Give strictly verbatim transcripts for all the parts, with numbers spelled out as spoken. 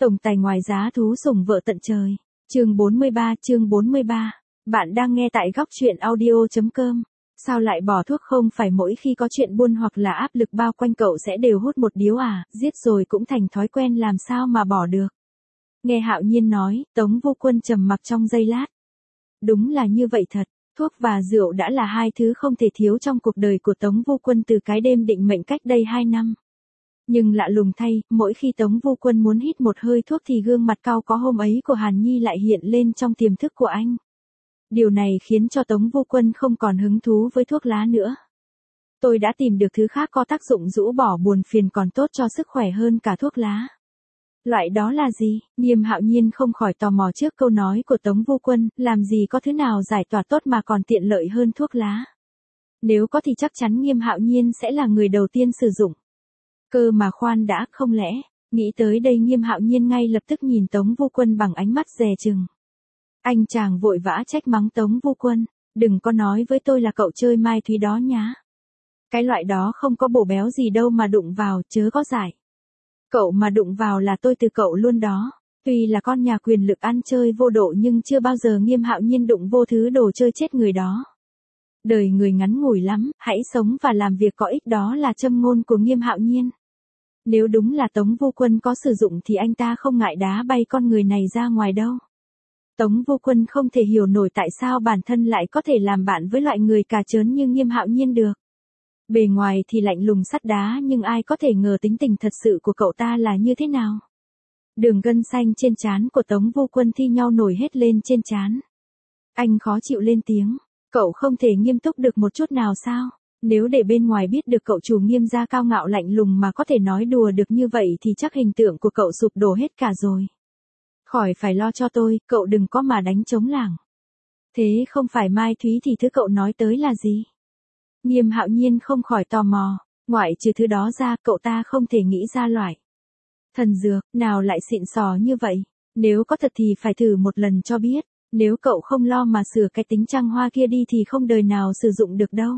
Tổng tài ngoài giá thú sủng vợ tận trời. Chương bốn mươi ba, chương bốn mươi ba. Bạn đang nghe tại góc truyện audio chấm com. Sao lại bỏ thuốc, không phải mỗi khi có chuyện buồn hoặc là áp lực bao quanh cậu sẽ đều hút một điếu à, giết rồi cũng thành thói quen, làm sao mà bỏ được. Nghe Hạo Nhiên nói, Tống Vô Quân trầm mặc trong giây lát. Đúng là như vậy thật, thuốc và rượu đã là hai thứ không thể thiếu trong cuộc đời của Tống Vô Quân từ cái đêm định mệnh cách đây hai năm. Nhưng lạ lùng thay, mỗi khi Tống Vô Quân muốn hít một hơi thuốc thì gương mặt cau có hôm ấy của Hàn Nhi lại hiện lên trong tiềm thức của anh. Điều này khiến cho Tống Vô Quân không còn hứng thú với thuốc lá nữa. Tôi đã tìm được thứ khác có tác dụng rũ bỏ buồn phiền còn tốt cho sức khỏe hơn cả thuốc lá. Loại đó là gì? Nghiêm Hạo Nhiên không khỏi tò mò trước câu nói của Tống Vô Quân, làm gì có thứ nào giải tỏa tốt mà còn tiện lợi hơn thuốc lá. Nếu có thì chắc chắn Nghiêm Hạo Nhiên sẽ là người đầu tiên sử dụng. Cơ mà khoan đã, không lẽ, nghĩ tới đây Nghiêm Hạo Nhiên ngay lập tức nhìn Tống Vô Quân bằng ánh mắt dè chừng. Anh chàng vội vã trách mắng Tống Vô Quân, đừng có nói với tôi là cậu chơi mai thúy đó nhá. Cái loại đó không có bổ béo gì đâu mà đụng vào, chớ có giải. Cậu mà đụng vào là tôi từ cậu luôn đó. Tuy là con nhà quyền lực ăn chơi vô độ nhưng chưa bao giờ Nghiêm Hạo Nhiên đụng vô thứ đồ chơi chết người đó. Đời người ngắn ngủi lắm, hãy sống và làm việc có ích, đó là châm ngôn của Nghiêm Hạo Nhiên. Nếu đúng là Tống Vô Quân có sử dụng thì anh ta không ngại đá bay con người này ra ngoài đâu. Tống Vô Quân không thể hiểu nổi tại sao bản thân lại có thể làm bạn với loại người cà chớn như Nghiêm Hạo Nhiên được. Bề ngoài thì lạnh lùng sắt đá nhưng ai có thể ngờ tính tình thật sự của cậu ta là như thế nào. Đường gân xanh trên trán của Tống Vô Quân thi nhau nổi hết lên trên trán. Anh khó chịu lên tiếng, cậu không thể nghiêm túc được một chút nào sao? Nếu để bên ngoài biết được cậu chủ Nghiêm gia cao ngạo lạnh lùng mà có thể nói đùa được như vậy thì chắc hình tượng của cậu sụp đổ hết cả rồi. Khỏi phải lo cho tôi, cậu đừng có mà đánh trống lảng. Thế không phải mai thúy thì thứ cậu nói tới là gì? Nghiêm Hạo Nhiên không khỏi tò mò, ngoại trừ thứ đó ra cậu ta không thể nghĩ ra loại thần dược nào lại xịn sò như vậy. Nếu có thật thì phải thử một lần cho biết, nếu cậu không lo mà sửa cái tính trăng hoa kia đi thì không đời nào sử dụng được đâu.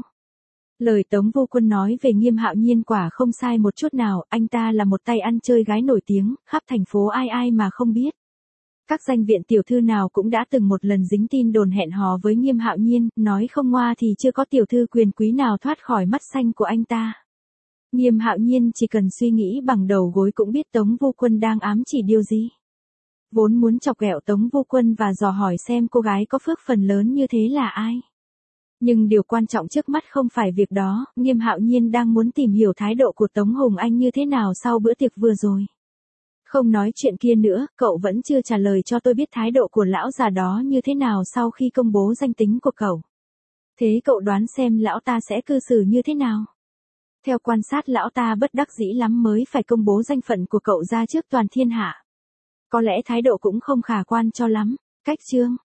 Lời Tống Vô Quân nói về Nghiêm Hạo Nhiên quả không sai một chút nào, anh ta là một tay ăn chơi gái nổi tiếng, khắp thành phố ai ai mà không biết. Các danh viện tiểu thư nào cũng đã từng một lần dính tin đồn hẹn hò với Nghiêm Hạo Nhiên, nói không ngoa thì chưa có tiểu thư quyền quý nào thoát khỏi mắt xanh của anh ta. Nghiêm Hạo Nhiên chỉ cần suy nghĩ bằng đầu gối cũng biết Tống Vô Quân đang ám chỉ điều gì. Vốn muốn chọc ghẹo Tống Vô Quân và dò hỏi xem cô gái có phước phần lớn như thế là ai. Nhưng điều quan trọng trước mắt không phải việc đó, Nghiêm Hạo Nhiên đang muốn tìm hiểu thái độ của Tống Hùng Anh như thế nào sau bữa tiệc vừa rồi. Không nói chuyện kia nữa, cậu vẫn chưa trả lời cho tôi biết thái độ của lão già đó như thế nào sau khi công bố danh tính của cậu. Thế cậu đoán xem lão ta sẽ cư xử như thế nào? Theo quan sát lão ta bất đắc dĩ lắm mới phải công bố danh phận của cậu ra trước toàn thiên hạ. Có lẽ thái độ cũng không khả quan cho lắm. Cách chương,